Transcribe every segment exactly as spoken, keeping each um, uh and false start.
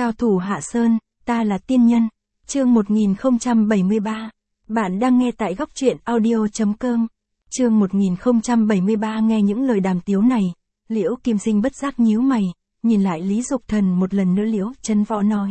Cao thủ Hạ Sơn, ta là tiên nhân. Chương một nghìn không trăm bảy mươi ba. Bạn đang nghe tại góc truyện audio chấm com. Chương một nghìn không trăm bảy mươi ba. Nghe những lời đàm tiếu này, Liễu Kim Sinh bất giác nhíu mày, nhìn lại Lý Dục Thần một lần nữa. Liễu Chân Võ nói: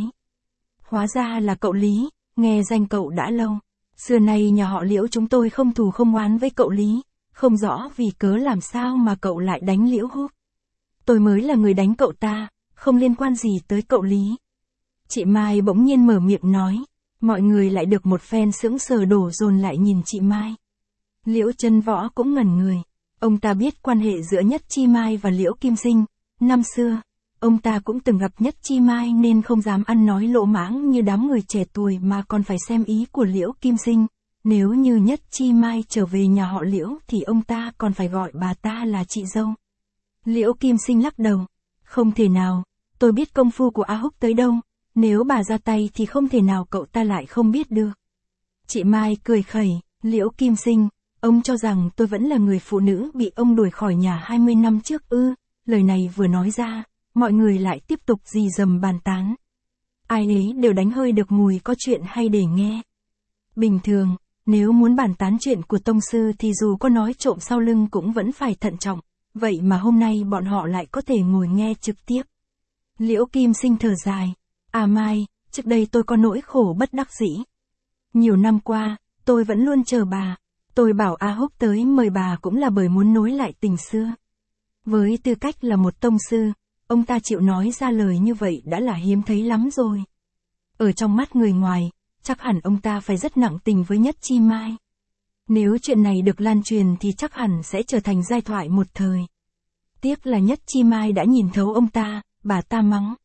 Hóa ra là cậu Lý, nghe danh cậu đã lâu. Xưa nay nhà họ Liễu chúng tôi không thù không oán với cậu Lý, không rõ vì cớ làm sao mà cậu lại đánh Liễu Húc. Tôi mới là người đánh cậu ta, không liên quan gì tới cậu Lý. Chị Mai bỗng nhiên mở miệng nói, mọi người lại được một phen sững sờ đổ dồn lại nhìn chị Mai. Liễu Chân Võ cũng ngẩn người, ông ta biết quan hệ giữa Nhất Chi Mai và Liễu Kim Sinh, năm xưa, ông ta cũng từng gặp Nhất Chi Mai nên không dám ăn nói lỗ mãng như đám người trẻ tuổi mà còn phải xem ý của Liễu Kim Sinh. Nếu như Nhất Chi Mai trở về nhà họ Liễu thì ông ta còn phải gọi bà ta là chị dâu. Liễu Kim Sinh lắc đầu, không thể nào, tôi biết công phu của A Húc tới đâu, nếu bà ra tay thì không thể nào cậu ta lại không biết được. Chị Mai cười khẩy, Liễu Kim Sinh, ông cho rằng tôi vẫn là người phụ nữ bị ông đuổi khỏi nhà hai mươi năm trước ư? Lời này vừa nói ra, mọi người lại tiếp tục rì rầm bàn tán. Ai ấy đều đánh hơi được mùi có chuyện hay để nghe. Bình thường, nếu muốn bàn tán chuyện của tông sư thì dù có nói trộm sau lưng cũng vẫn phải thận trọng, vậy mà hôm nay bọn họ lại có thể ngồi nghe trực tiếp. Liễu Kim Sinh thở dài, à Mai, trước đây tôi có nỗi khổ bất đắc dĩ. Nhiều năm qua, tôi vẫn luôn chờ bà, tôi bảo A Húc tới mời bà cũng là bởi muốn nối lại tình xưa. Với tư cách là một tông sư, ông ta chịu nói ra lời như vậy đã là hiếm thấy lắm rồi. Ở trong mắt người ngoài, chắc hẳn ông ta phải rất nặng tình với Nhất Chi Mai. Nếu chuyện này được lan truyền thì chắc hẳn sẽ trở thành giai thoại một thời. Tiếc là Nhất Chi Mai đã nhìn thấu ông ta, bà ta mắng.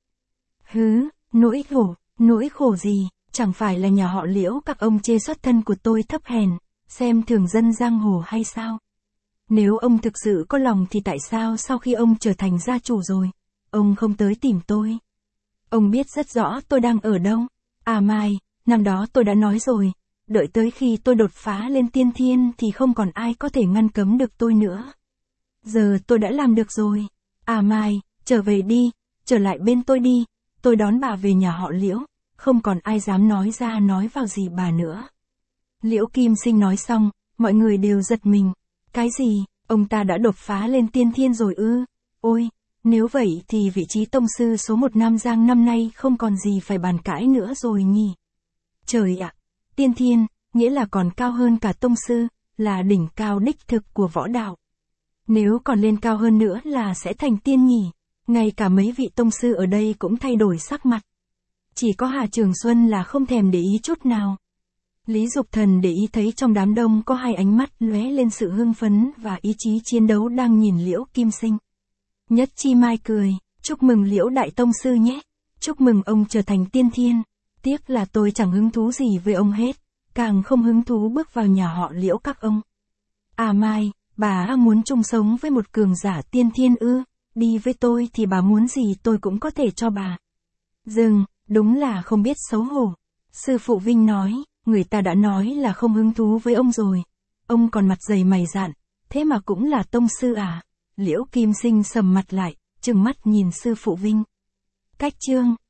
Hứ, nỗi khổ, nỗi khổ gì, chẳng phải là nhà họ Liễu các ông chê xuất thân của tôi thấp hèn, xem thường dân giang hồ hay sao? Nếu ông thực sự có lòng thì tại sao sau khi ông trở thành gia chủ rồi, ông không tới tìm tôi? Ông biết rất rõ tôi đang ở đâu. À Mai, năm đó tôi đã nói rồi, đợi tới khi tôi đột phá lên tiên thiên thì không còn ai có thể ngăn cấm được tôi nữa. Giờ tôi đã làm được rồi. À Mai, trở về đi, trở lại bên tôi đi, tôi đón bà về nhà họ Liễu, không còn ai dám nói ra nói vào gì bà nữa. Liễu Kim Sinh nói xong, mọi người đều giật mình. Cái gì, ông ta đã đột phá lên tiên thiên rồi ư? Ôi, nếu vậy thì vị trí tông sư số một Nam Giang năm nay không còn gì phải bàn cãi nữa rồi nhỉ? Trời ạ, tiên thiên, nghĩa là còn cao hơn cả tông sư, là đỉnh cao đích thực của võ đạo. Nếu còn lên cao hơn nữa là sẽ thành tiên nhỉ? Ngay cả mấy vị tông sư ở đây cũng thay đổi sắc mặt. Chỉ có Hà Trường Xuân là không thèm để ý chút nào. Lý Dục Thần để ý thấy trong đám đông có hai ánh mắt lóe lên sự hưng phấn và ý chí chiến đấu đang nhìn Liễu Kim Sinh. Nhất Chi Mai cười, chúc mừng Liễu Đại Tông Sư nhé, chúc mừng ông trở thành tiên thiên, tiếc là tôi chẳng hứng thú gì với ông hết, càng không hứng thú bước vào nhà họ Liễu các ông. À Mai, bà muốn chung sống với một cường giả tiên thiên ư? Đi với tôi thì bà muốn gì tôi cũng có thể cho bà. Dừng, đúng là không biết xấu hổ. Sư phụ Vinh nói, người ta đã nói là không hứng thú với ông rồi. Ông còn mặt dày mày dạn, thế mà cũng là tông sư à? Liễu Kim Sinh sầm mặt lại, trừng mắt nhìn sư phụ Vinh. Cách chương.